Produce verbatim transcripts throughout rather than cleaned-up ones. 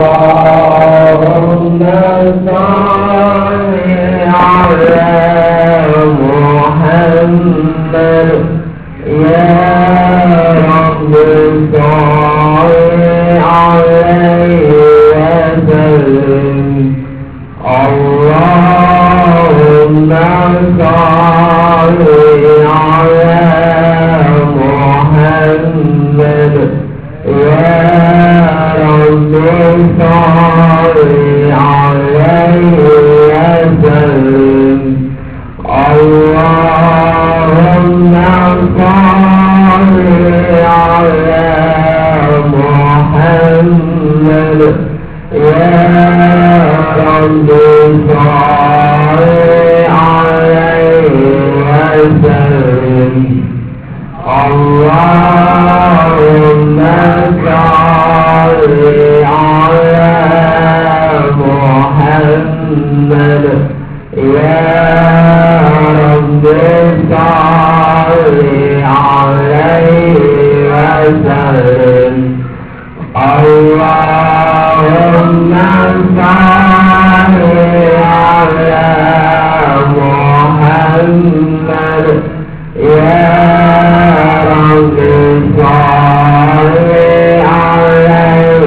اللهم صل على محمد يا رب صل عليه وسلم. اللهم صل على محمد يا رب صل عليه وسلم. اللهم صل على محمد يا رب صل عليه وسلم. اللهم صل على محمد يا رب صل عليه وسلم. اللهم صل على محمد يا رب صل عليه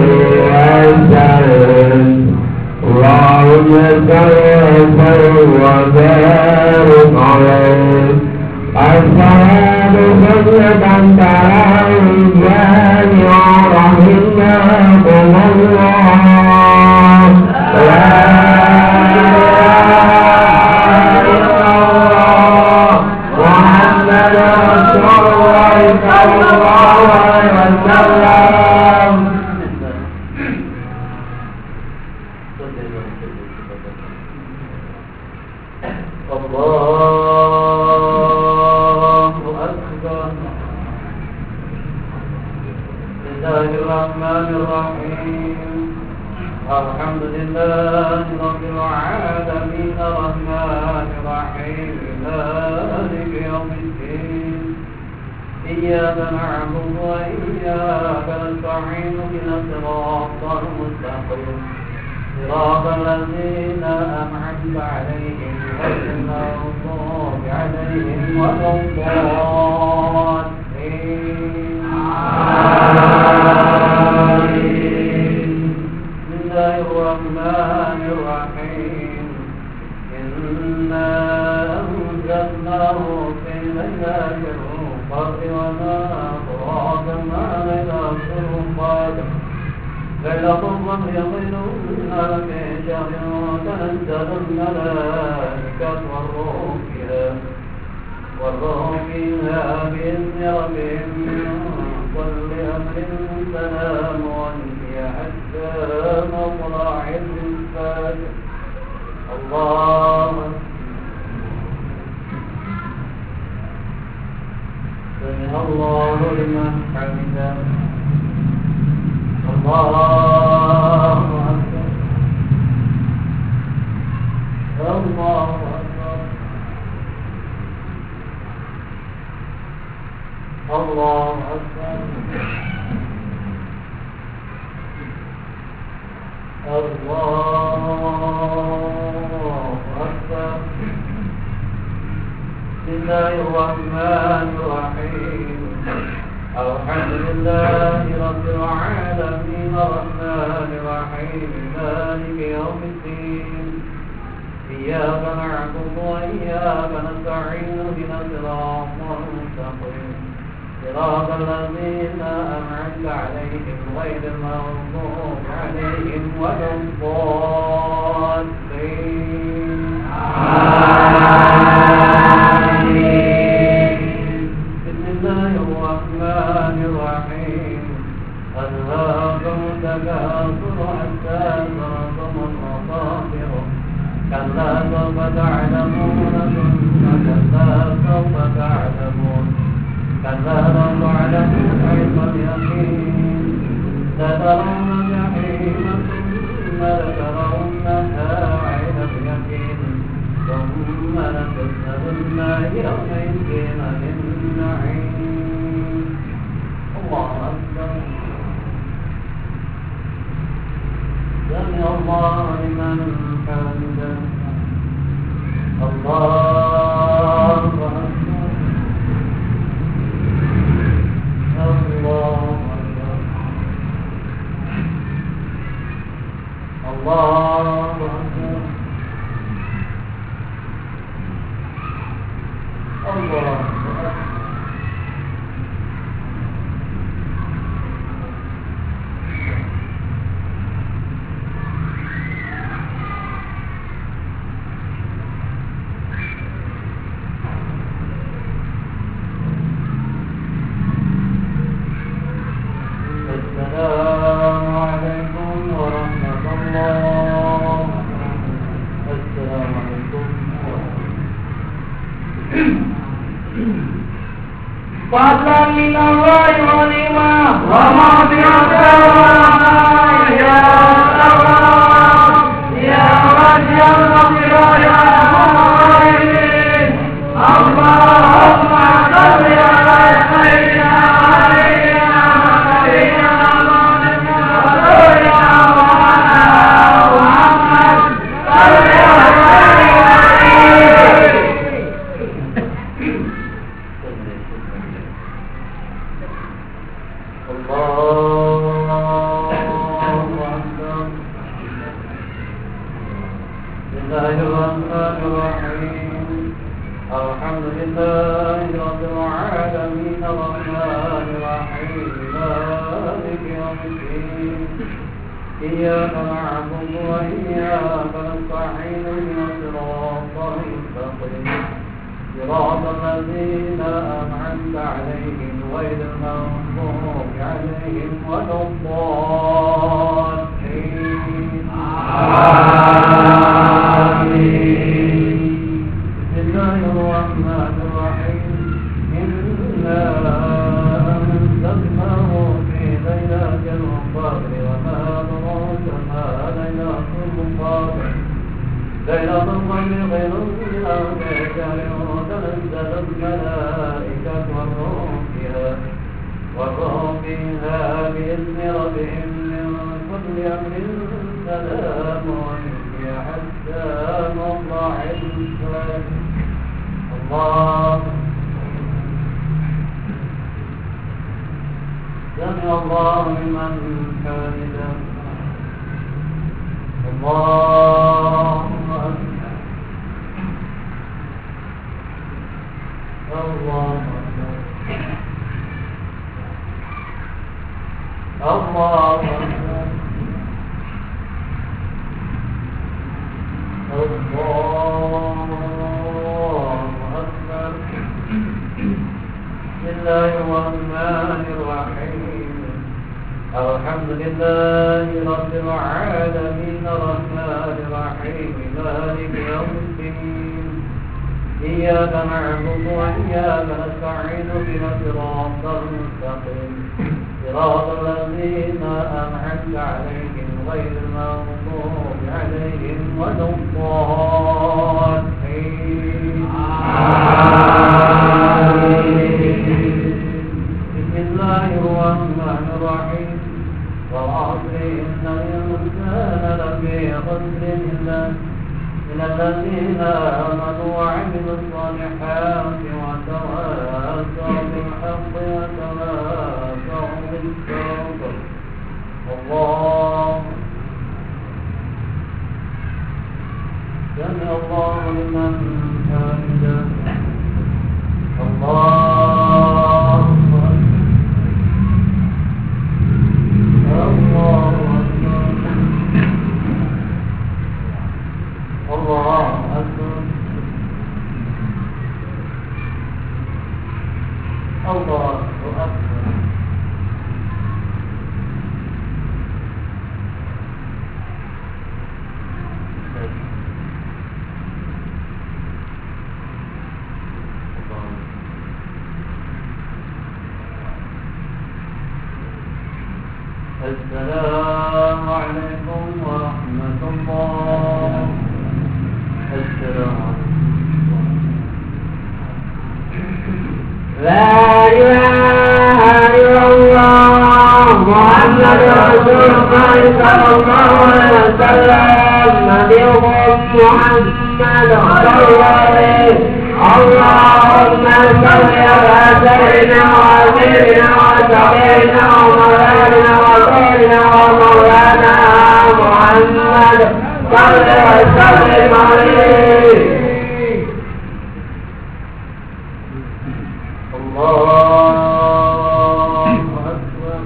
وسلم. اللهم صل وسلم وبارك عليه. الصلاة سنة ترجان ورحمكم الله. لا إله إلا الله محمد رسول الله صلى الله عليه وسلم. الله أكبر. بسم الله الرحمن الرحيم. الحمد لله رب العالمين الرحمن الرحيم مالك يوم الدين. إياك نعبد وإياك نستعين اهدنا الصراط المستقيم صراط الذين أنعمت عليهم غير المغضوب عليهم ولا الضالين. بسم الله الرحمن الرحيم. إنا أنزلناه في ليلة القدر وما أدراك ما ليلة القدر. ليلة القدر خير من ألف شهر تنزل الملائكة والروح فيها والروح فيها بإذن ربهم من كل أمر سلام هي حتى مطلع الفجر. الله سمع الله لمن حمده. الله أكبر. الله أكبر. الله أكبر. الله أكبر. بسم الله الرحمن الرحيم. الحمد لله رب العالمين الرحمن الرحيم مالك يوم الدين. إياك نعبد وإياك نستعين اهدنا الصراط المستقيم صراط الذين أنعمت عليهم غير المغضوب عليهم ولا الضالين. آمين. بسم الله الرحمن الرحيم. ألهاكم التكاثر حتى زرتم المقابر. كلا سوف تعلمون ثم كلا سوف تعلمون. كلا لو تعلمون علم اليقين لترون الجحيم ثم لترونها عين اليقين ثم لتسألن يومئذ عن النعيم. الله أكبر. سمع الله لمن حمده الله أكبر الله أكبر الله أكبر الله أكبر السلام عليكم ورحمة الله السلام عليكم فضلا من الله ونعمة ومغفرة يا الله يا رجل المغفرة يا الراحمين اللهم صل على سيدنا الحمد لله رب العالمين الرحمن الرحيم مالك يوم الدين إياك نعبد وإياك نستعين اهدنا الصراط المستقيم صراط الذين أنعمت عليهم غير المغضوب عليهم ولا الضالين آمين. بسم الله الرحمن الرحيم إنا أنزلناه في ليلة القدر وما أدراك ما ليلة القدر ليلة القدر خير من ألف شهر تنزل الملائكة والروح فيها والروح فيها بإذن ربهم من كل أمر سلام هي حتى مطلع الفجر الله سمع الله لمن حمده الله أكبر الله أكبر الله أكبر الله أكبر بسم الله الرحمن الرحيم الحمد لله رب العالمين الرحمن الرحيم مالك يوم الدين إياك نعبد وإياك نستعين اهدنا الصراط المستقيم صراط الذين أنعمت عليهم غير المغضوب عليهم ولا الضالين آمين. بسم الله الرحمن الرحيم والعصر إن الإنسان لفي خسر إلا من الذين آمنوا وعملوا الصالحات وتواصوا بالحق وتواصوا بالصبر الله سمع الله لمن حمده الله أكبر الله أكبر الله أكبر الله أكبر السلام عليكم ورحمة الله السلام عليكم لا إله إلا الله محمد رسول الله صلى الله عليه وسلم نبيهم محمد صلى عليه اللهم صل على سيدنا وسيدنا وشفيعنا ومولانا وسيدنا ومولانا محمد صل وسلم عليه الله أكبر.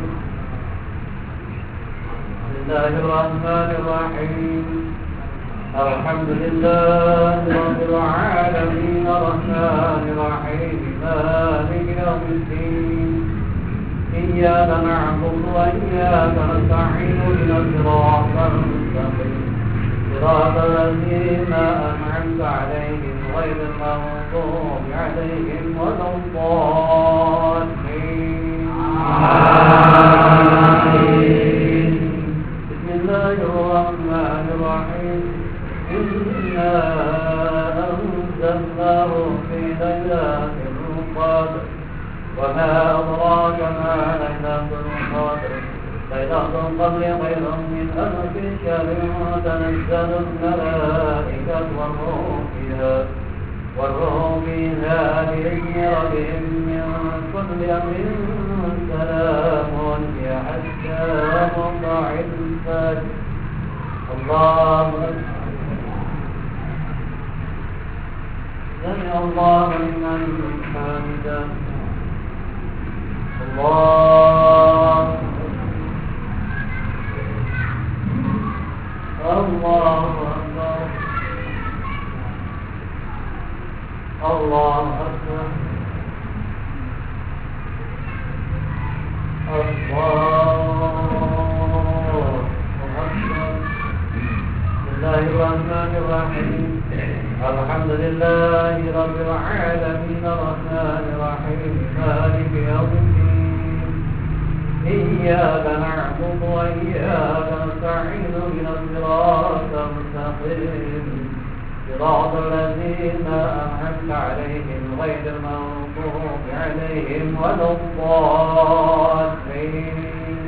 بسم الله الرحمن الرحيم الحمد لله رب العالمين الرحمن الرحيم مالك يوم الدين إياك نعبد وإياك نستعين اهدنا الصراط المستقيم صراط الذين أنعمت عليهم غير المغضوب عليهم ولا الضالين آمين. بسم الله الرحمن الرحيم إنا أنزلناه في ليلة القدر وما أدراك ما ليلة القدر ليلة القدر خير من ألف شهر تنزل الملائكة والروح فيها والروح فيها بإذن ربهم من كل أمر سلام هي حتى مطلع الفجر. الله أكبر. سمع الله لمن حمده. الله الله أكبر. الله أكبر. الله أكبر. بسم الله الرحمن الرحيم الحمد لله رب العالمين الرحمن الرحيم مالك يوم الدين إياك نعبد وإياك نستعين اهدنا الصراط المستقيم صراط الذين أنعمت عليهم غير المغضوب عليهم ولا الضالين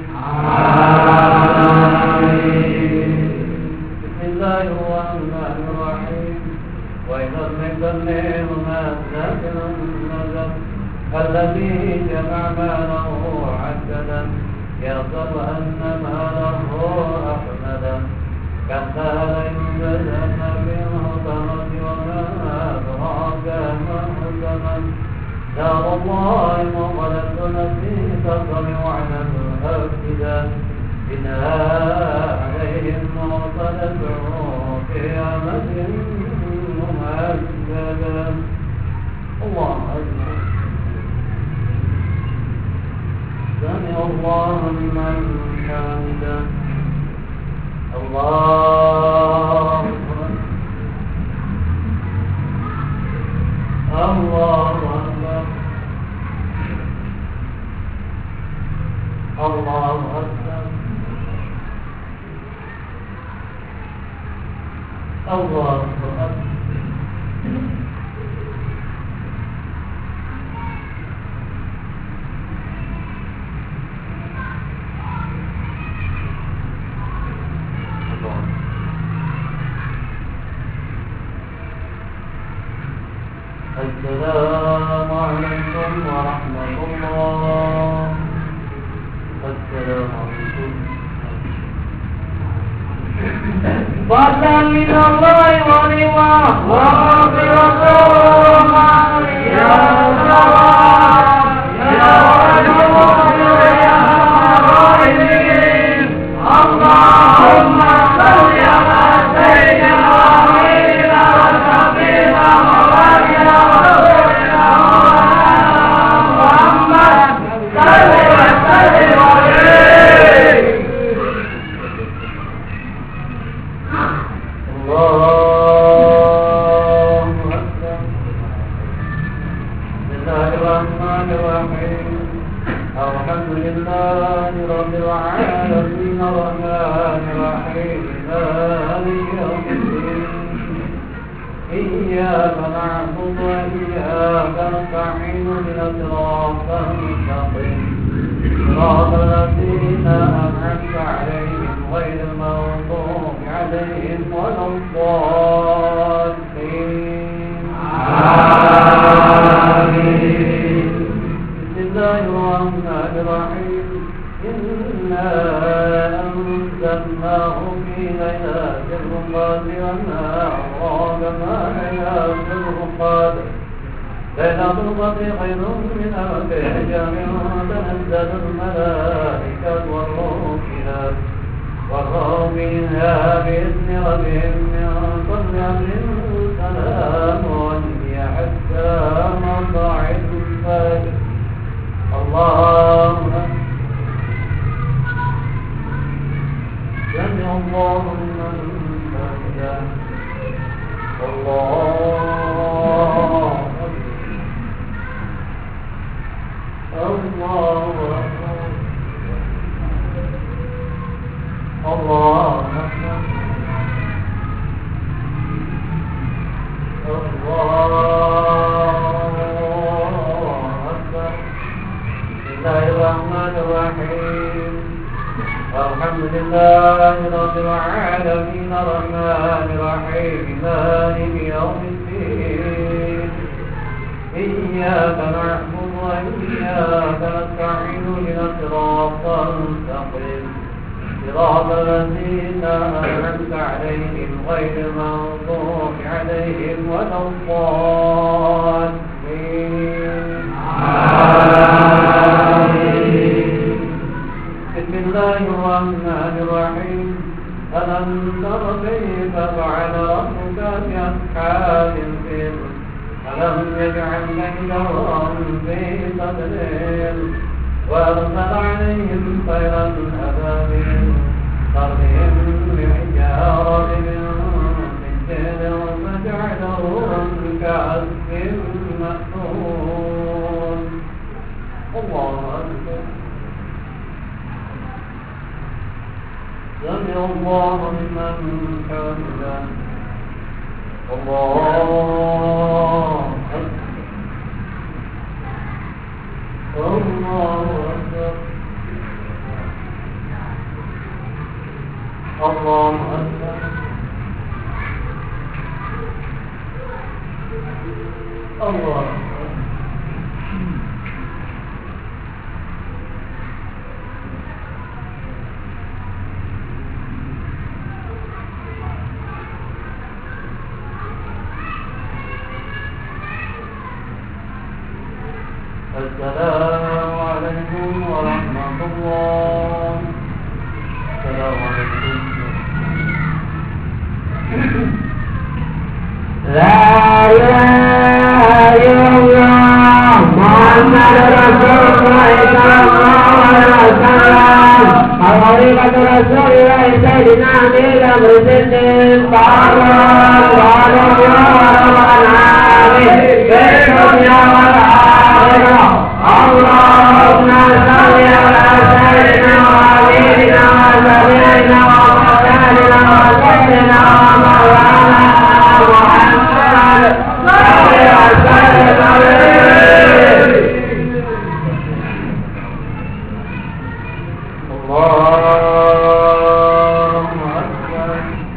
آمين. بسم الله الرحمن الرحيم وإذا المجنين ما ساكن النجم الذي جمع ماله عددا يحسب أن ماله أخمدا كلا لينبذن في الحطمة وما أدراك ما الحطمة نار الله الموقدة التي تطلع على الأفئدة إنها عليهم موصلة في أمد ممددة. الله أكبر. سمع الله لمن حمده. الله أكبر. الله أكبر. الله أكبر. الله أكبر. السلام عليكم ورحمة الله. السلام عليكم. فضلا من الله ونعمة ومغفرة يا سلام يا رجل يا راحمين. اللهم صل على سيدنا وحبيبنا وشفيعنا ومولانا ورسولنا محمد صل وسلم عليه. الله أكبر. بسم الله الرحمن الرحيم الحمد لله رب العالمين الرحمن الرحيم مالك يوم الدين إياك نعبد وإياك نستعين اهدنا الصراط المستقيم صراط الذين أنعمت عليهم غير المغضوب عليهم عليهم ولا الضالين. آمين. بسم الله الرحمن الرحيم. إنا أنزلناه في ليلة القدر وما أدراك ما ليلة القدر. ليلة القدر خير من ألف شهر تنزل الملائكة والروح فيها والروح فيها بإذن ربهم من كل أمر سلام هي حتى مطلع الفجر. الله سمع الله لمن حمده. الله الله أكبر. الله أكبر. الله أكبر. بسم الله الرحمن الرحيم. الحمد لله رب العالمين الرحمن الرحيم مالك يوم الدين. إياك نعبد وإياك نستعين اهدنا الصراط المستقيم صراط الذين أنعمت عليهم غير المغضوب عليهم ولا الضالين. بسم الله الرحمن الرحيم. ألم تر كيف فعل ربك بأصحاب الفيل ألم يجعل كيدهم في تضليل وأرسل عليهم طيرا أبابيل ترميهم بحجارة من سجيل فجعلهم كعصف مأكول. الله أكبر. سمع الله لمن حمده. الله أكبر. الله أكبر. الله أكبر. الله أكبر. السلام عليكم ورحمة الله. السلام عليكم. لا إله إلا الله محمد رسول الله صلى الله عليه وسلم. حقيقة رسول الله سيدنا أمير المرسلين قال قال يا رب العالمين بكم يا اللهم صل على سيدنا وحبيبنا وشفيعنا ومولانا وسيدنا ومولانا محمد صل وسلم عليه. الله أكبر.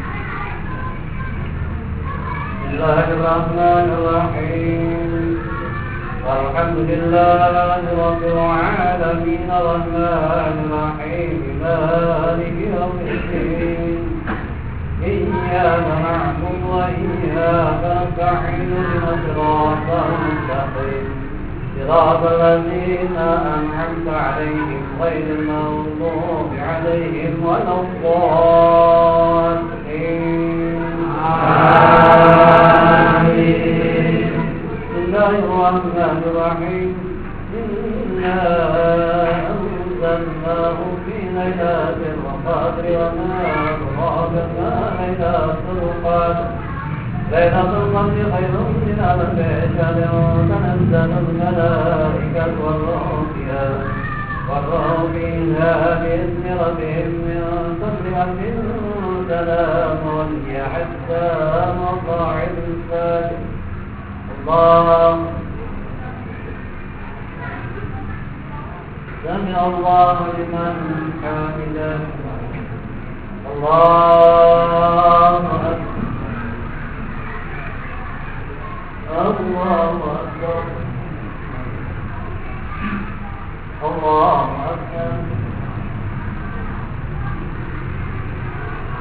بسم الله الرحمن الرحيم. الحمد لله رب العالمين الرحمن الرحيم مالك يوم الدين. إياك نعبد وإياك نستعين اهدنا الصراط المستقيم صراط الذين أنعمت عليهم غير المغضوب عليهم ولا الضالين. آمين. بسم الله الرحمن الرحيم. إنا أنزلناه في ليلة القدر وما أدراك ما ليلة القدر. ليلة القدر خير من ألف شهر تنزل الملائكة والروح فيها والروح فيها بإذن ربهم من كل أمر سلام هي حتى مطلع الفجر. الله سمع الله لمن حمده. الله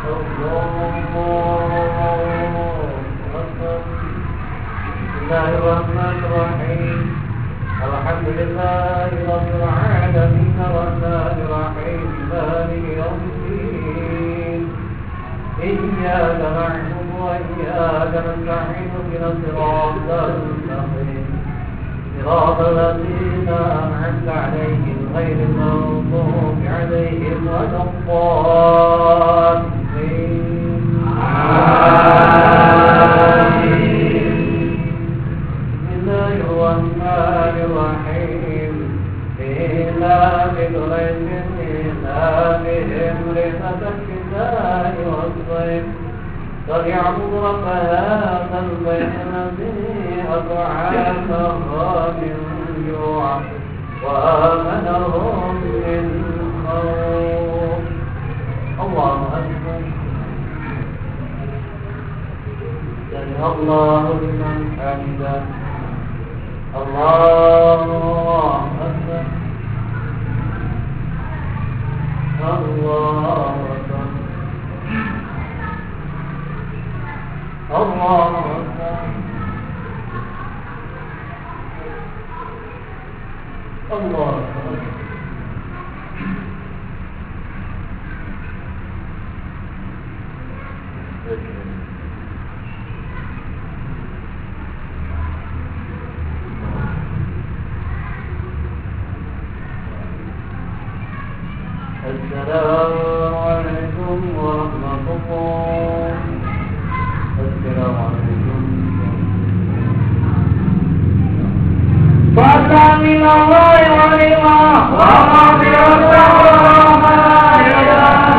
الله الرحمن الرحيم الحمد لله رب العالمين الرحمن الرحيم مالك يوم الدين إياك نعبد وإياك نستعين اهدنا الصراط المستقيم صراط الذين أنعمت عليهم غير المغضوب عليهم ولا الضالين آمين. بسم الله الرحمن الرحيم إيلاف قريش إيلافهم رحلة الشتاء والصيف فليعبدوا رب هذا البيت الذي أطعمهم من جوع وآمنهم من خوف. الله أكبر. سمع الله لمن حمده. الله أكبر. الله أكبر. الله أكبر. الله أكبر. السلام عليكم ورحمة الله. السلام عليكم. فضلا من الله ونعمة ومغفرة ورحمة إلى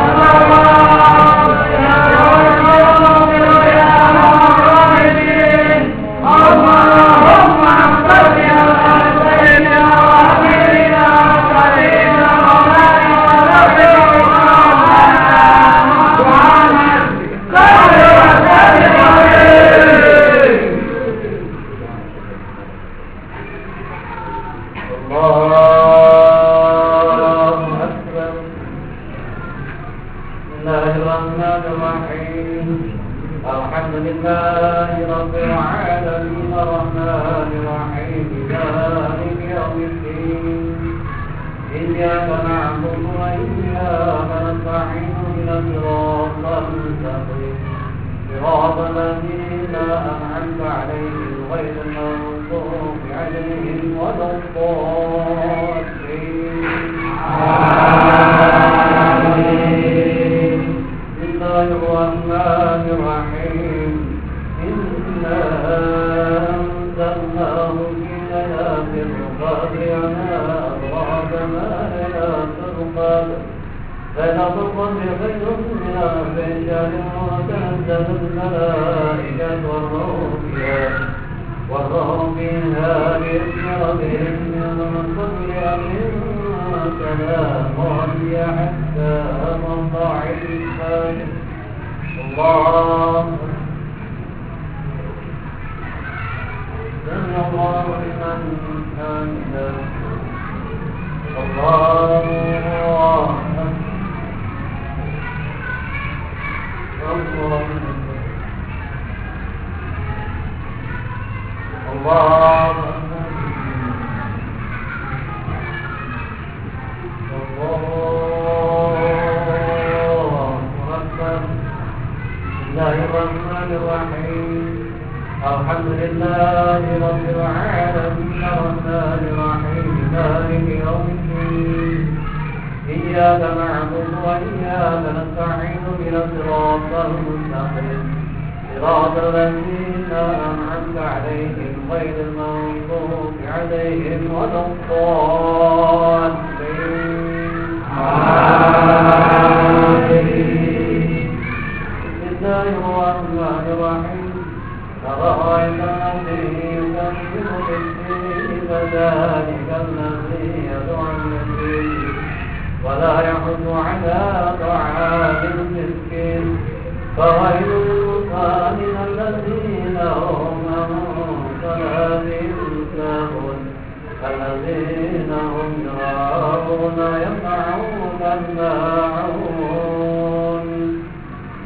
الذين هم يراءون يمنعون الماعون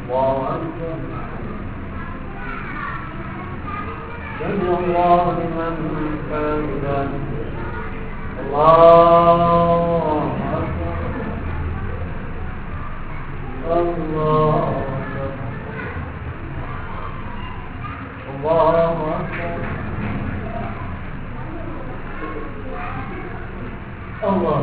الله أكبر سمع الله لمن حمده الله أكبر الله أكبر الله أكبر الله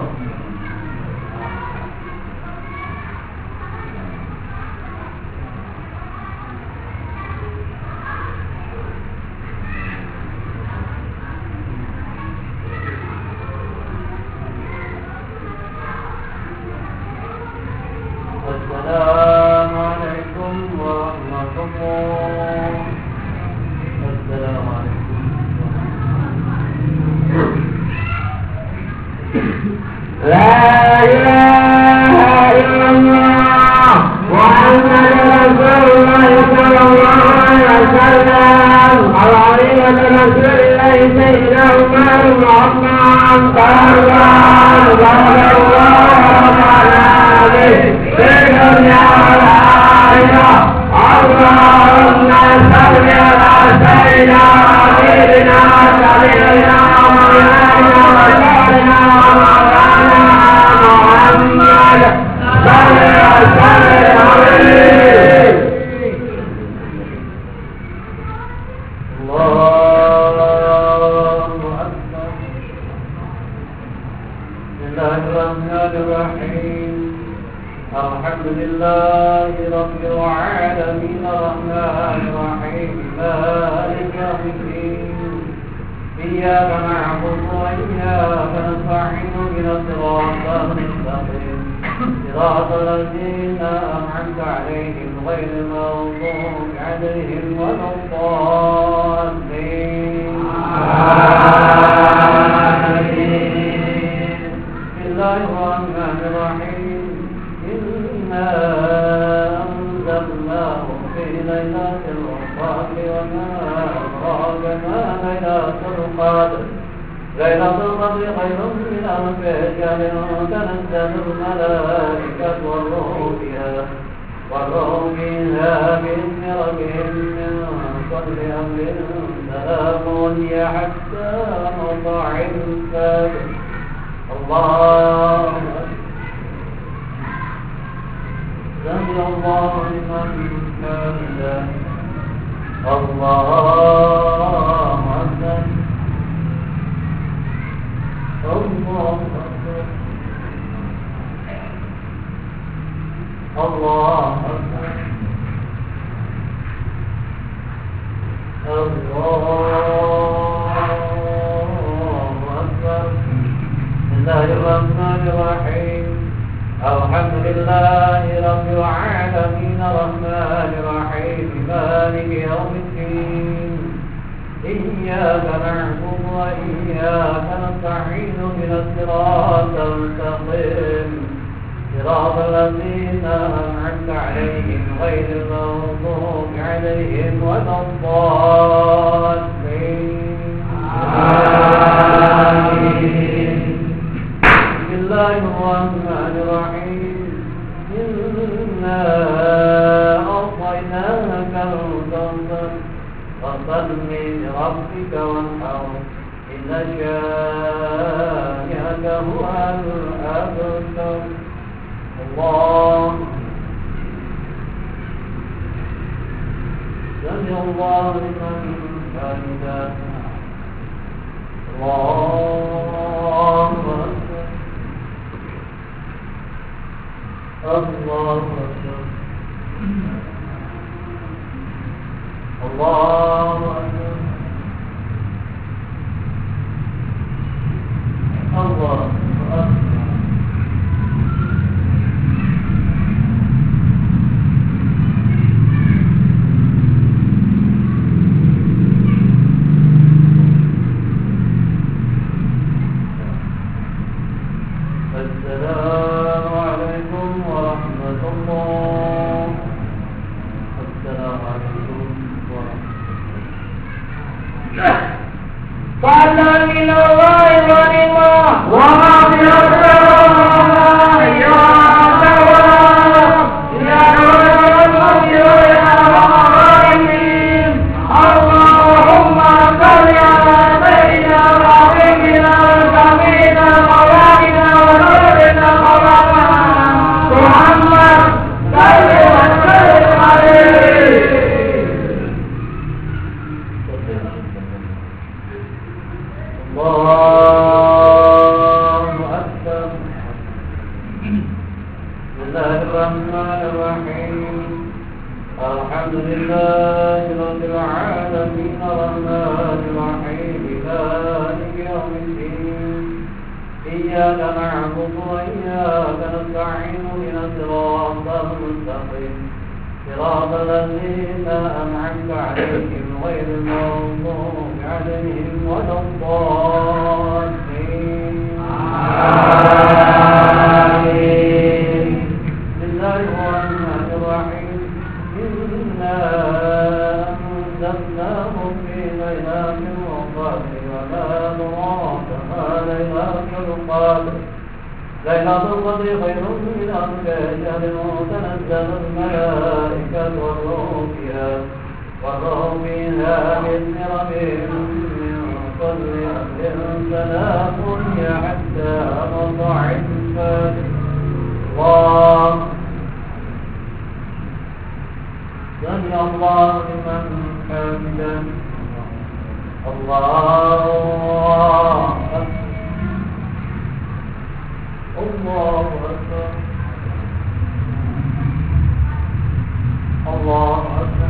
السلام عليكم ورحمة الله السلام عليكم لا إله إلا الله محمد رسول الله صلى الله عليه وسلم العظيمة رسول الله سيدنا عمر بن عثمان قال الله صلى الله عليه سيدنا الآية اللهم صل على سيدنا حبيبنا سيدنا مولانا وسيدنا مولانا محمد صل وسلم عليه الله أكبر بسم الله الرحمن الرحيم الحمد لله رب العالمين الرحمن الرحيم مالك يوم الدين إياك نعبد وإياك نستعين اهدنا الصراط المستقيم صراط الذين أنعمت عليهم غير المغضوب عليهم ولا الضالين بسم الله الرحمن الرحيم إنا أنزلناه في ليلة القدر وما أدراك ما ليلة القدر ليلة القدر خير من ألف شهر تنزل الملائكة والروح فيها والروح فيها بإذن ربهم من كل أمر سلام هي حتى مطلع الفجر الله سمع الله لمن حمده الله أكبر الله أكبر الله أكبر الله أكبر بسم الله الرحمن الرحيم الحمد لله رب العالمين الرحمن الرحيم مالك يوم الدين إياك نعبد وإياك نستعين اهدنا الصراط المستقيم صراط الذين أنعمت عليهم غير المغضوب عليهم ولا الضالين آمين بسم الله الرحمن الرحيم إنا أعطيناك الكوثر فصل لربك وانحر إن شانئك هو الأبتر الله سمع الله لمن حمده الله أكبر الله أكبر الله أكبر الله أكبر السلام عليكم ورحمة الله السلام عليكم ورحمة الله فضلا من الله ونعمة ومغفرة يا الله يا الله الحمد لله رب العالمين الرحمن الرحيم مالك يوم الدين إياك نعبد وإياك نستعين اهدنا الصراط المستقيم صراط الذين أنعمت عليهم غير المغضوب عليهم ولا الضالين آمين. بسم الله الرحمن الرحيم إنا أنزلناه في ليلة القدر وما أدراك ما ليلة القدر ليلة القدر خير من ألف شهر تنزل الملائكة والروح فيها والروح فيها بإذن ربهم من كل أمر سلام هي حتى مطلع الفجر. الله سمع الله لمن حمده. الله أكبر. الله أكبر. الله أكبر.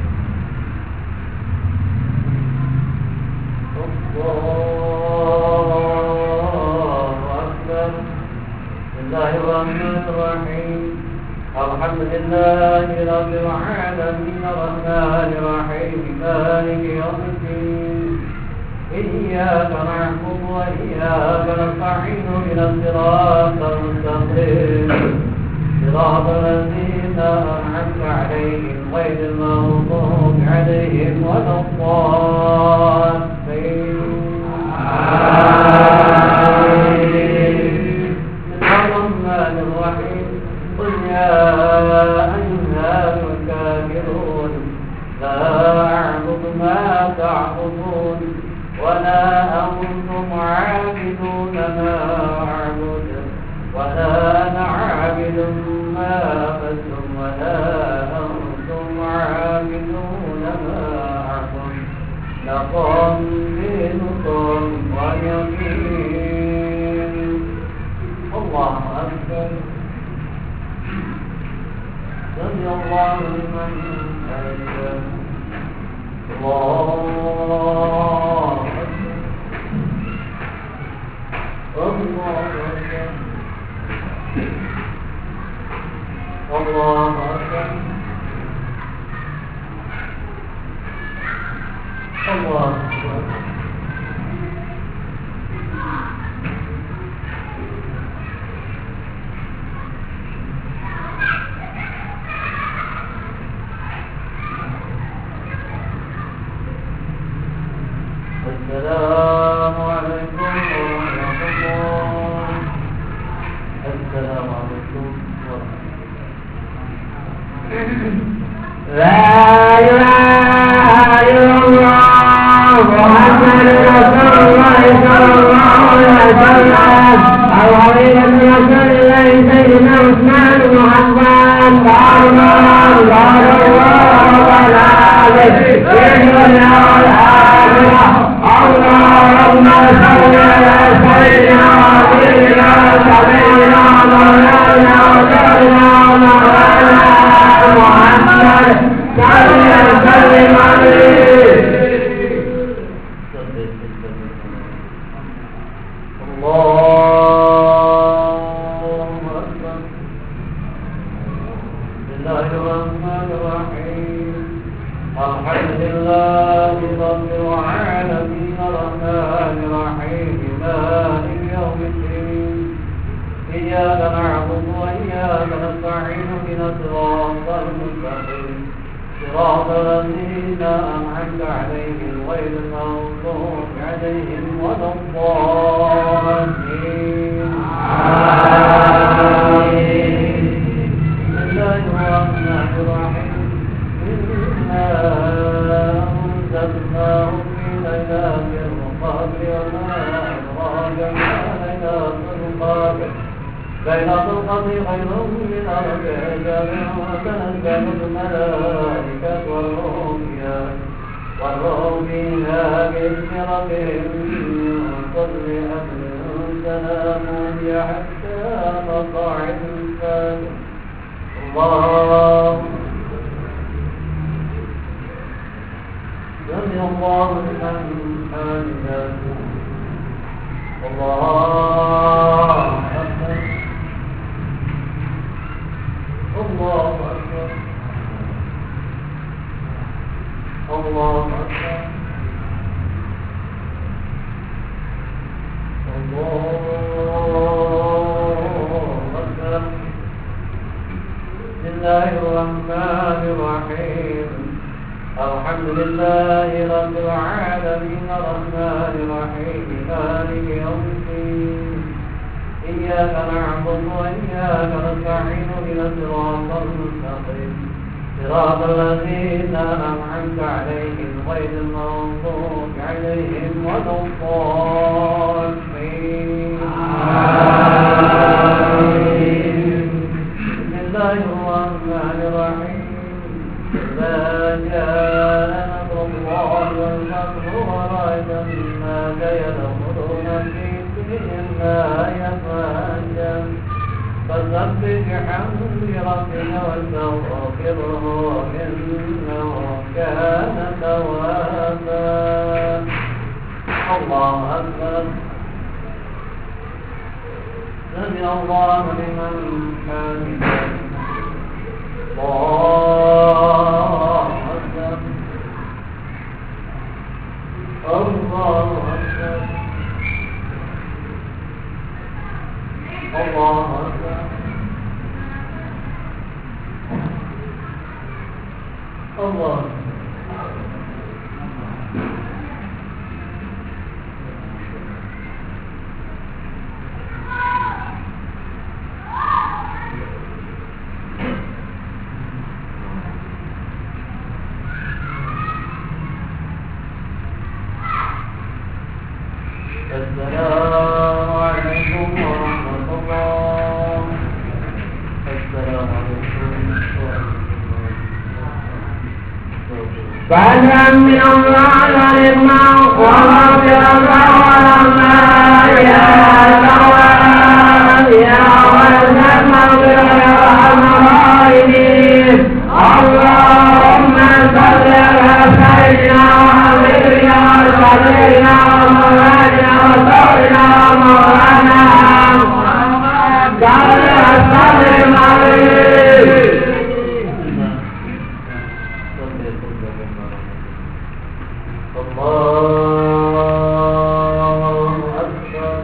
الله أكبر. بسم الله الرحمن الرحيم الحمد لله رب العالمين الرحمن الرحيم مالك يوم الدين إياك نعبد وإياك نستعين اهدنا الصراط المستقيم صراط الذين أنعمت عليهم غير المغضوب عليهم ولا الضالين آمين. بسم الله الرحمن الرحيم قل يا أيها الكافرون لا أعبد ما تعبدون ولا أنتم عابدون ما أعبد ولا أنا عابد ما عبدتم ولا أنتم عابدون ما أعبد لكم دينكم ولي دين. الله أكبر. سمع الله لمن حمده. الله أكبر. الله أكبر. الله أكبر. الله أكبر. السلام عليكم ورحمة الله. السلام عليكم ورحمة الله. لا إله إلا الله محمد رسول الله صلى الله عليه وسلم. العظيم رسول الله سيدنا عثمان بن عفان قال الله قال الله وعلى آله الدنيا والآخرة. اللهم صل على سيدنا ونبينا وسيدنا مولانا وسيدنا مولانا محمد صل وسلم عليه. الله أكبر. بسم الله الرحمن الرحيم الحمد لله رب العالمين الرحمن الرحيم مالك يوم الدين إياك نعبد وإياك نستعين اهدنا الصراط المستقيم صراط الذين أنعمت عليهم غير المغضوب عليهم ولا الضالين آمين. بسم الله الرحمن الرحيم إنا أنزلناه في ليلة القدر وما أدراك ما ليلة القدر ليلة القدر خير من ألف شهر تنزل الملائكة والروح فيها والروح فيها بإذن ربهم من كل أمر سلام هي حتى مطلع الفجر. الله سمع الله لمن حمده الله أكبر الله أكبر الله أكبر الله أكبر. بسم الله الرحمن الرحيم الحمد لله رب العالمين الرحمن الرحيم مالك يوم الدين إياك نعبد وإياك نستعين اهدنا الصراط المستقيم صراط الذين أنعمت عليهم غير المغضوب عليهم ولا الضالين. بسم الله الرحمن الرحيم إذا جاء نصر الله والفتح ورأيت الناس يدخلون في دين الله أفواجا فسبح بحمد ربك واستغفره إنه كان توابا. الله أكبر. سمع الله لمن حمده الله أكبر الله أكبر الله أكبر الله السلام عليكم ورحمة الله. السلام عليكم فَأَنْعَمْ مِنَ اللَّهِ لِمَنْ وَرَبِّ وَلَمَا يَا سَوَاء يَا وَلَمَا بِالْرَحْمَةِ اللهم صل على سيدنا وحبيبنا وسيدنا ومولانا وسيدنا مولانا صل وسلم عليه. الله أكبر.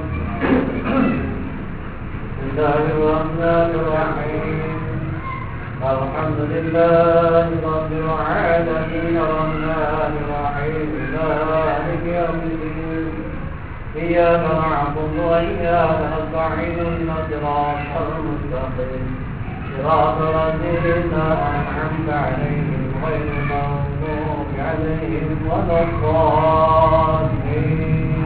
بسم الله الرحمن الرحيم الحمد لله رب العالمين الرحمن الرحيم مالك يوم الدين إياك نعبد وإياك نستعين اهدنا الصراط المستقيم صراط الذين أنعمت عليهم غير المغضوب عليهم ولا الضالين.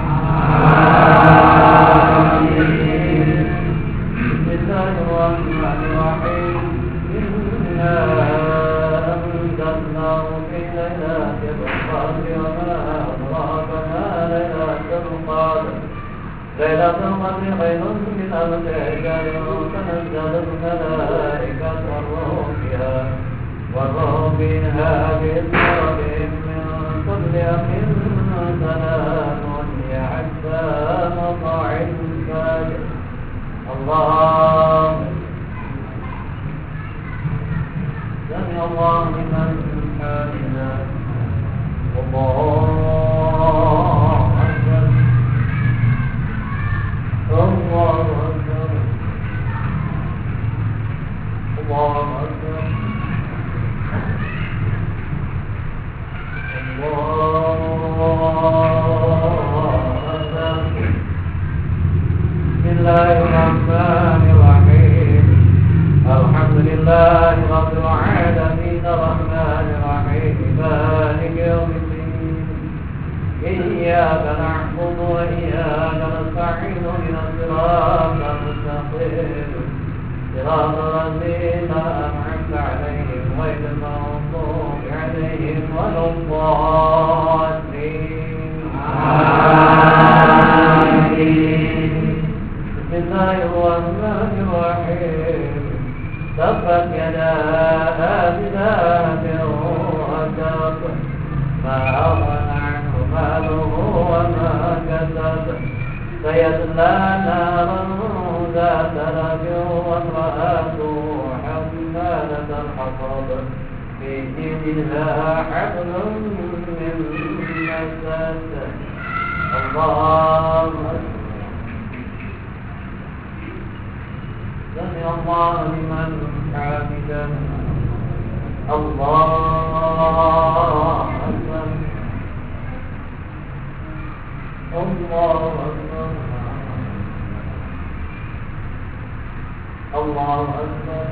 بسم الله الرحمن الرحيم إنا أنزلناه في ليلة القدر وما أدراك ما ليلة القدر ليلة القدر خير من ألف شهر تنزل الملائكة والروح فيها والروح فيها بإذن ربهم من كل أمر سلام هي حتى مطلع الفجر. الله سمع الله لمن حمده الله أكبر الله أكبر الله أكبر الله أكبر. بسم الله الرحمن الرحيم الحمد لله رب العالمين الرحمن الرحيم مالك يوم الدين إياك نعبد وإياك نستعين اهدنا الصراط المستقيم صراط الذين أنعمت عليهم غير المغضوب عليهم ولا الضالين. آمين. بسم الله الرحمن الرحيم تبت يدا أبي لهب وتب ما أغنى فيصلى نارا ذات لهب وامرأته حمالة الحطب في جيدها حبل من مسد. الله أكبر. سمع الله لمن حمده. الله أكبر. الله أكبر. الله أكبر.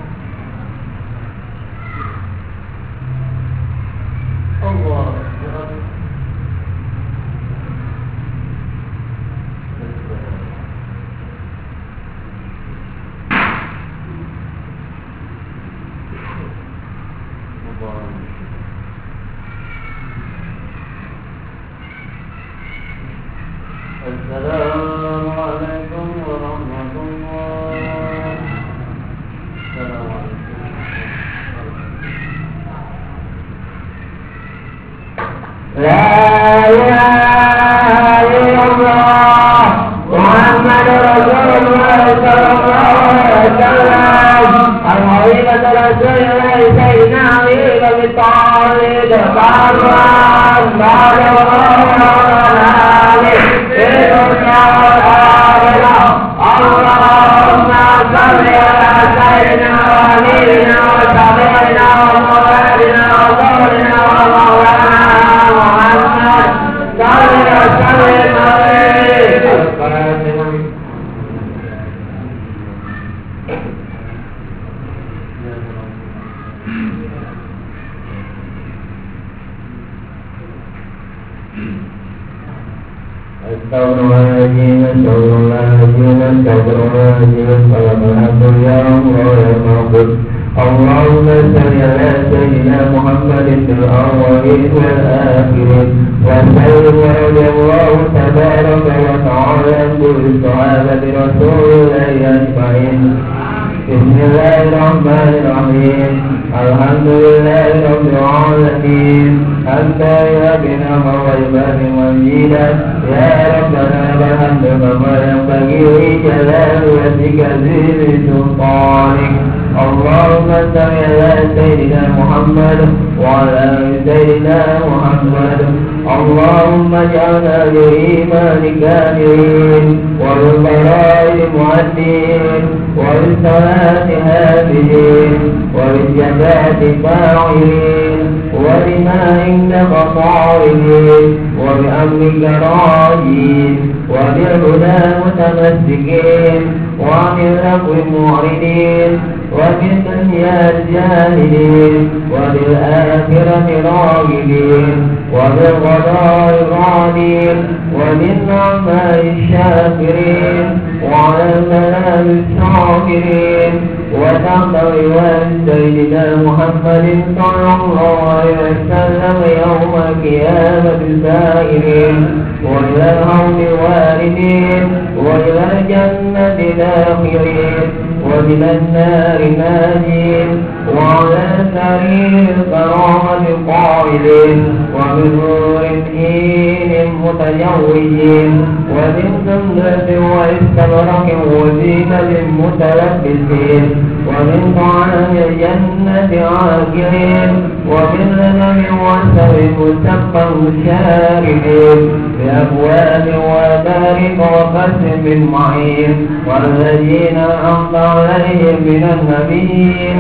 الله أكبر. السلام عليكم ورحمة الله. السلام عليكم. لا إله إلا الله محمد رسول الله صلى الله عليه وسلم. الحبيبة رسول الله سيدنا علي بن طالب بعد بعد اللهم صل على سيدنا ونبينا وشفيعنا ومولانا وقولنا ومولانا محمد صل وسلم عليه. Astagfirullahaladzim, astagfirullahaladzim, astagfirullahaladzim, alhamdulillah, walhamdulillah. Allahumma salli ala sayyidina Muhammadin fil awwalin wal akhirin wa sallim wa radiyallahu tabaraka wa ta'ala an kulli sahabati rasulillahi ajma'in. Bismillahirrahmanirrahim. Alhamdulillahi rabbil alamin. Anta ya bina mawaibahi majidah. Ya Rabbana bahamdu kama yanbaghi li jalali wajhika zili sultanik. Allahumma salli ala sayyidina Muhammad wa ala ali sayyidina Muhammad. Allahumma ij'alna bil-imani kamilin wa bil-faraidi mu'addin wa bis-salati hafidin wa bil-zakati fa'ilin wa bima indaka ta'ilin wa bi-amrika rajin wa bil-huda mutamassikin wa bil-haqwi mu'ridin wa bil-dunya jahilin wa bil-akhirati ragibin wa bil-qada'i radin wa bil-ni'mai shakirin wa 'ala-al-manami sabirin wa tahtawi wa sayyidina Muhammadin sallallahu alaihi wasallam yawma qiyamati sa'irin wa ila-al-hawli waridin wa ila-al-jannati dakhirin wa ila-an-nari najin wa 'ala sarir al-karamati qa'ilin wa min nurin hinin mutajawwijin wa min samratin wa istabrakin wa zinatin mutalabbisin wa min ta'ami al-jannati 'akirin wa min lanamin wa sabin musaffan sharibin bi abwabin wa barik wa qasmin min ma'in walladhina an'amta عليهم من النبيين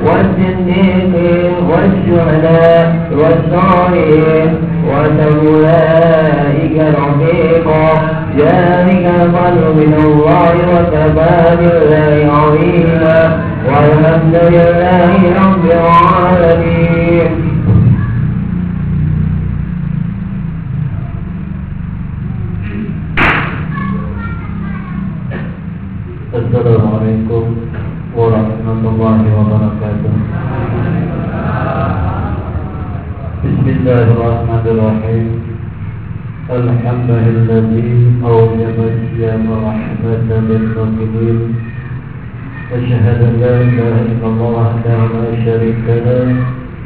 والصديقين والشهداء والصالحين وحسن أولئك رفيقا. ذلك الفضل من الله وكفى بالله عليما والحمد لله رب العالمين. Assalamualaikum warahmatullahi wabarakatuh. Bismillahirrahmanirrahim. Alhamdulilladzi awjaba siyama rahmatan lil-mu'minin. Asyhadu an la ilaha illallah wahdahu la syarika lahu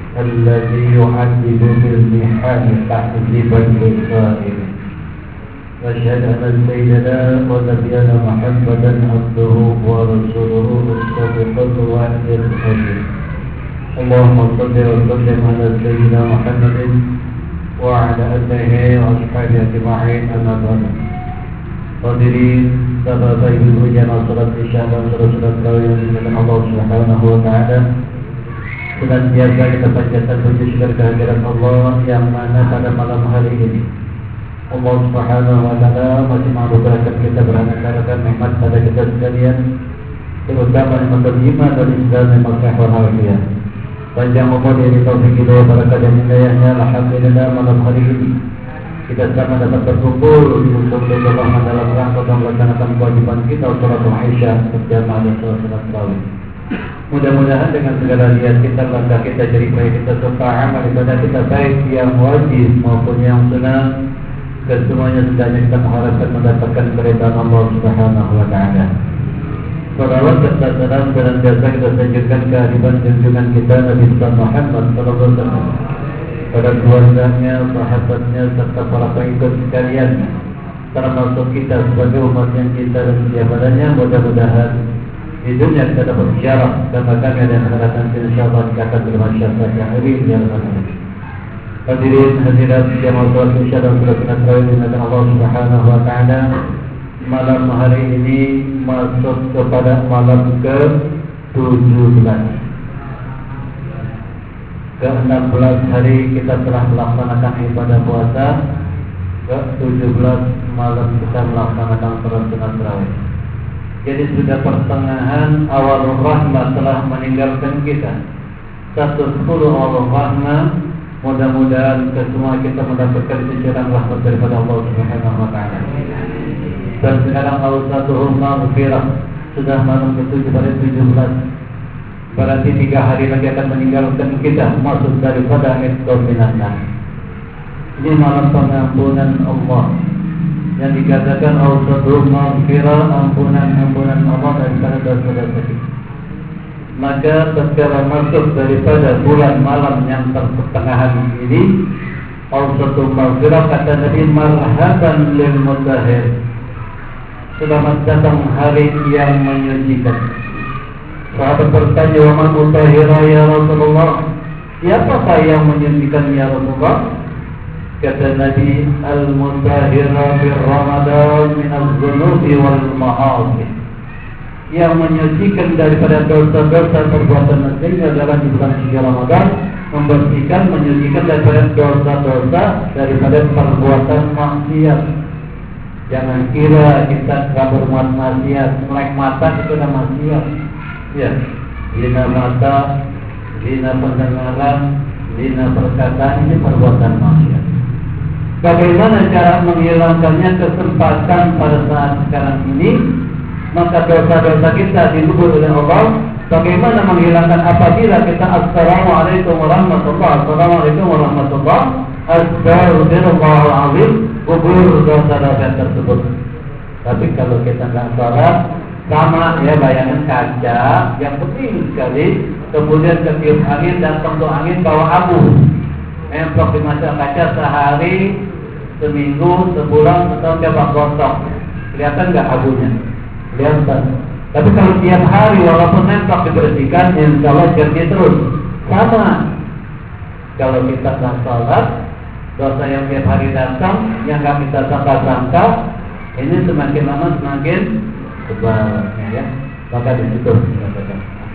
alladzi yu'adhibu bil-mihani tahdziban lis-sa'irin. وأشهد أن سيدنا ونبينا محمدا عبده ورسوله الصادق الوعد الأمين. اللهم صل وسلم على سيدنا محمد وعلى آله وأصحابه أجمعين أما بعد. Hadirin sahabat ibu jamaah salat isya dan salat tarawih yang dimuliakan Allah Subhanahu wa taala. Senantiasa kita panjatkan puji syukur kehadirat Allah yang mana pada malam hari ini Allah Subhanahu wa taala masih menganugerahkan kita beraneka-ragam nikmat pada kita sekalian, terutama nikmat iman dan Islam yang berbahagia. Panjang umur dari taufik hidayah barakah dan hidayahnya, alhamdulillah malam hari ini kita sama dapat berkumpul di musuh Allah dalam rangka melaksanakan kewajiban kita salat Isya berjamaah dan salat tarawih. Mudah-mudahan dengan segala niat kita, langkah kita, jerih payah kita, serta amal ibadah kita baik yang wajib maupun yang sunnah, kesemuanya sedangnya kita mengharapkan mendapatkan keridhaan Allah Subhanahu wa taala. Salawat serta salam senantiasa kita sanjungkan ke hadirat junjungan kita Nabi Muhammad sallallahu alaihi wasallam, pada keluarganya, sahabatnya serta para pengikut sekalian, termasuk kita sebagai umat yang cinta dan setia padanya. Mudah-mudahan di dunia kita dapat syarat dan kami ada yang akan insyaallah dikatakan dalam syafaat yang hari yang akan. Hadirin hadirat yang salat isya dan salat tarawih dimuliakan Allah Subhanahu wa taala. Malam hari ini masuk kepada malam ke tujuh belas. Ke enam belas hari kita telah melaksanakan ibadah puasa. Ke tujuh belas malam kita melaksanakan salat tarawih. Jadi sudah pertengahan awal rahmah telah meninggalkan kita. Satu sepuluh awal rahmah. Mudah-mudahan kesemua kita mendapatkan ceceran rahmat daripada Allah Subhanahu wa taala. Dan sekarang awal satu maghfirah sudah malam ketujuh pada tujuh belas. Berarti tiga hari lagi akan meninggalkan kita masuk daripada Idul Minanah. Ini malam pengampunan Allah yang dikatakan awsatuh maghfirah, ampunan-ampunan Allah daripada dosa-dosa kita. Maka secara masuk daripada bulan malam yang pertengahan ini, awsatuh maghfirah, kata Nabi, marhaban lil mutahhir, selamat datang hari yang menyucikan. Sahabat bertanya, wa man mutahhira ya Rasulullah, siapakah yang menyucikan ya Rasulullah? Kata Nabi, al-mutahhira bir Ramadan min az-zunubi wal ma'asi, yang menyucikan daripada dosa-dosa perbuatan muslim adalah di bulan suci Ramadan, membersihkan, menyucikan daripada dosa-dosa daripada perbuatan maksiat. Jangan kira kita tidak berbuat maksiat, melek mata itu adalah maksiat. Ya, zina mata, zina pendengaran, zina perkataan, ini perbuatan maksiat. Bagaimana cara menghilangkannya? Kesempatan pada saat sekarang ini, maka dosa-dosa kita dilebur oleh Allah. Bagaimana menghilangkan? Apabila kita assalamualaikum warahmatullahi Assalamualaikum warahmatullahi Astagfirullahaladzim, gugur dosa-dosa tersebut. Tapi kalau kita tidak salat, sama ya, bayangkan kaca yang penting sekali, kemudian ketiup angin, datang tuh angin bawa abu, empok di masa kaca sehari, seminggu, sebulan, setahun dia bak gosok, kelihatan nggak abunya? Kelihatan. Tapi kalau tiap hari walaupun nempel dibersihkan, insya Allah jernih terus. Sama. Kalau kita nggak sholat, dosa yang tiap hari datang, yang nggak kita sangka-sangka, ini semakin lama semakin sebaliknya ya. Maka di situ dikatakan.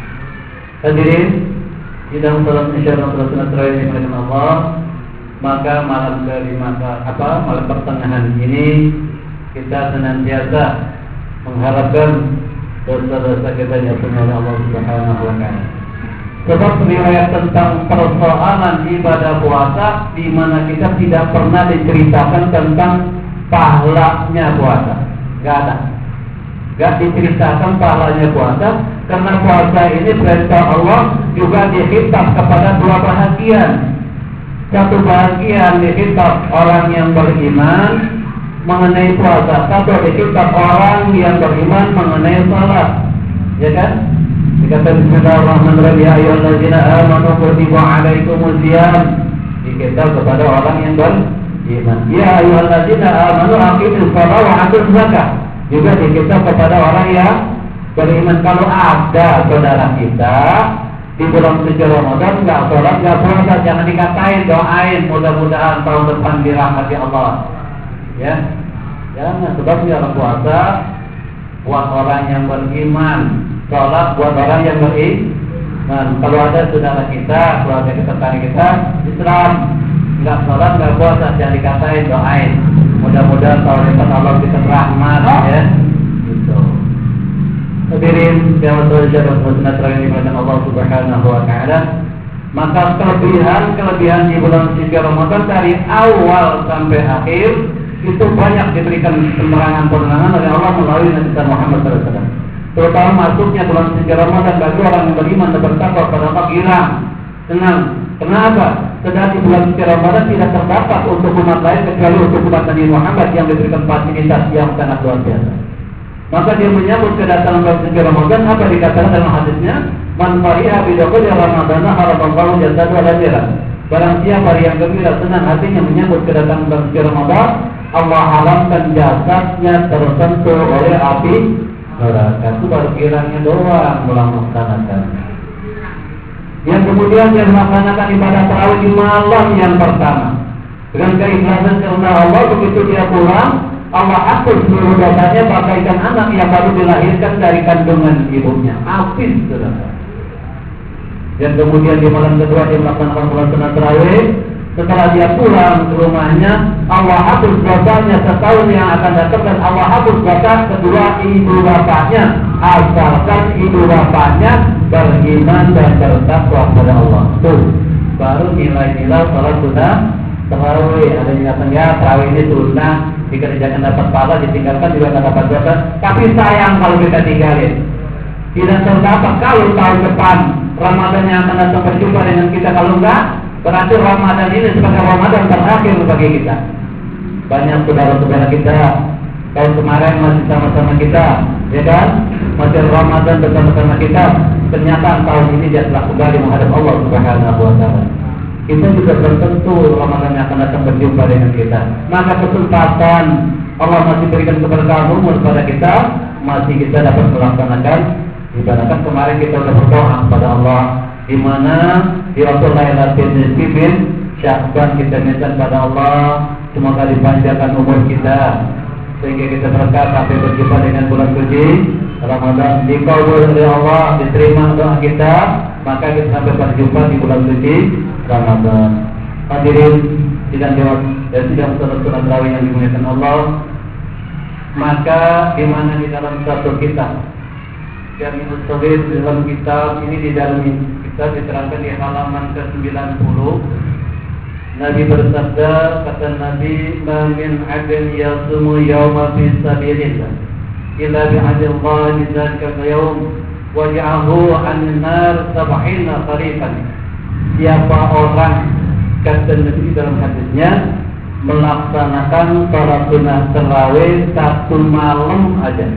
Hadirin, di dalam salat isya dan salat tarawih dimuliakan Allah, maka malam kelima apa malam pertengahan ini kita senantiasa mengharapkan dosa-dosa kita diampuni oleh Allah Subhanahu wa taala. Sebab riwayat tentang persoalan ibadah puasa di mana kita tidak pernah diceritakan tentang pahalanya puasa. Enggak ada. Enggak diceritakan pahalanya puasa karena puasa ini perintah Allah juga dihitab kepada dua bahagian. Satu bahagian dihitab orang yang beriman mengenai puasa, satu dihitab orang yang beriman mengenai salat. Ya kan? Dikatakan Bismillahirrahmanirrahim, ya ayyuhallazina amanu kutiba alaikumus syiyam, dikitab kepada orang yang ber, iman. Ya ayyuhalladzina amanu aqimus shalah wa atuz zakah. Juga dikitab kepada orang yang beriman. Kalau ada saudara kita di bulan suci Ramadan nggak sholat, nggak puasa, jangan dikatain, doain mudah-mudahan tahun depan dirahmati Allah. Ya, jangan. Sebab ya puasa buat orang yang beriman, sholat buat orang yang beriman. Kalau ada saudara kita, keluarga kita, tetangga kita Islam, nggak sholat, nggak puasa, jangan dikatain, doain mudah-mudahan tahun depan Allah kita rahmat, ya. Gitu. Hadirin yang berjalan bersama terakhir di Allah Subhanahu Wa Taala, maka kelebihan-kelebihan di bulan suci Ramadan dari awal sampai akhir itu banyak diberikan penerangan-penerangan oleh Allah melalui Nabi Muhammad shallallahu alaihi wasallam. Terutama masuknya bulan suci Ramadan bagi orang yang beriman dan bertakwa pada Allah girang, senang. Kenapa? Sedang di bulan suci Ramadan tidak terdapat untuk umat lain kecuali untuk umat Nabi Muhammad yang diberikan fasilitas yang sangat luar biasa. Maka dia menyambut kedatangan bulan suci Ramadan, apa dikatakan dalam hadisnya? Man fariha bi dukhuli Ramadana haraballahu jasadahu wal ajra. Barang siapa yang gembira senang hatinya menyambut kedatangan bulan suci Ramadan, Allah haramkan jasadnya tersentuh oleh api neraka. Itu baru kiranya doang melaksanakan. Yang kemudian dia melaksanakan ibadah tarawih di malam yang pertama dengan keikhlasan karena Allah. Begitu dia pulang, Allah hapus seluruh dosanya bagaikan anak yang baru dilahirkan dari kandungan ibunya. Habis, saudara. Dan kemudian di malam kedua dia melaksanakan sholat sunat tarawih. Setelah dia pulang ke rumahnya, Allah hapus dosanya setahun yang akan datang, dan Allah hapus dosa kedua ibu bapaknya, asalkan ibu bapaknya beriman dan bertakwa kepada Allah. Tuh, baru nilai-nilai sholat sunat tarawih. Ada yang kata ya tarawih ini sunnah, dikerjakan dapat pahala, ditinggalkan juga tidak dapat dosa. Tapi sayang kalau kita tinggalin, tidak terdapat. Kalau tahun depan Ramadan yang akan datang berjumpa dengan kita, kalau enggak, berarti Ramadan ini sebagai Ramadan terakhir bagi kita. Banyak saudara-saudara kita tahun kemarin masih sama-sama kita, ya kan? Masih Ramadan bersama-sama kita. Ternyata tahun ini dia telah kembali menghadap Allah Subhanahu Wa Taala. Kita juga bertentu Ramadan yang akan datang berjumpa dengan kita. Maka kesempatan Allah masih berikan keberkahan umur kepada kita, masih kita dapat melaksanakan ibadah. Kan kemarin kita sudah berdoa kepada Allah, di mana di waktu Lailatul Nisfi Sya'ban kita minta kepada Allah semoga dipanjangkan umur kita sehingga kita berkah sampai berjumpa dengan bulan suci Ramadan, dikabul oleh Allah, diterima doa kita, maka kita sampai berjumpa di bulan suci Ramadan. Hadirin sidang jawab dan sidang saudara-saudara tarawih yang dimuliakan Allah, maka di mana di dalam satu kitab yang Mustawid dalam kitab ini, di dalam kita diterangkan di halaman ke sembilan puluh, Nabi bersabda, kata Nabi, "Ma min 'abdin yasumu yawma fi sabilillah illa bi'adillah dzalika al-yawm waj'ahu 'anil nar sab'ina kharifan." Siapa orang, kata Nabi dalam hadisnya, melaksanakan salat sunat tarawih satu malam aja,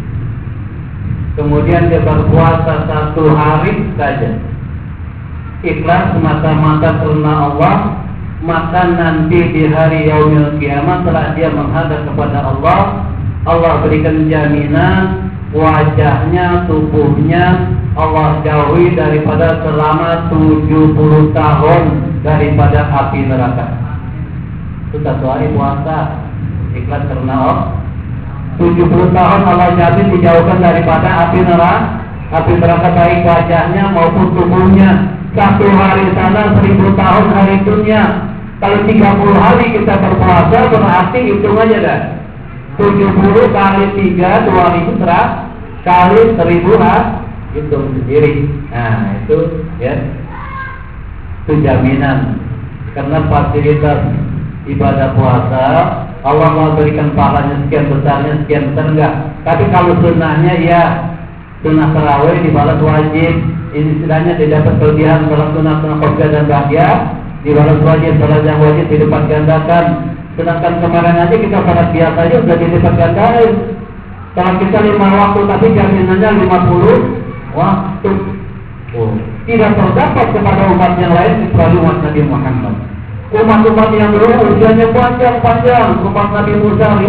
kemudian dia berpuasa satu hari saja, ikhlas semata-mata karena Allah, maka nanti di hari yaumil kiamat setelah dia menghadap kepada Allah, Allah berikan jaminan wajahnya, tubuhnya Allah jauhi daripada selama tujuh puluh tahun daripada api neraka. Itu satu hari puasa ikhlas karena Allah, tujuh puluh tahun Allah jamin dijauhkan daripada api neraka, api neraka baik wajahnya maupun tubuhnya. Satu hari sana seribu tahun hari dunia. Kalau tiga puluh hari kita berpuasa, berarti hitung aja dah, tujuh puluh kali tiga, dua ribu terak kali seribu lah, hitung sendiri. Nah itu ya, itu jaminan. Karena fasilitas ibadah puasa Allah mau berikan pahalanya sekian besarnya, sekian besar enggak. Tapi kalau sunnahnya ya, sunnah tarawih dibalas wajib. Ini istilahnya didapat kelebihan salat sunnah, sunnah qobliyah dan ba'diyah, dibalas wajib, salat yang wajib dilipat gandakan. Sedangkan kemarin aja kita salat biasa aja sudah dilipat gandakan. Salat kita lima waktu tapi jaminannya lima puluh waktu. Oh, tidak terdapat kepada umat yang lain kecuali umat Nabi Muhammad. umat-umat yang dulu usianya panjang-panjang, umat Nabi Musa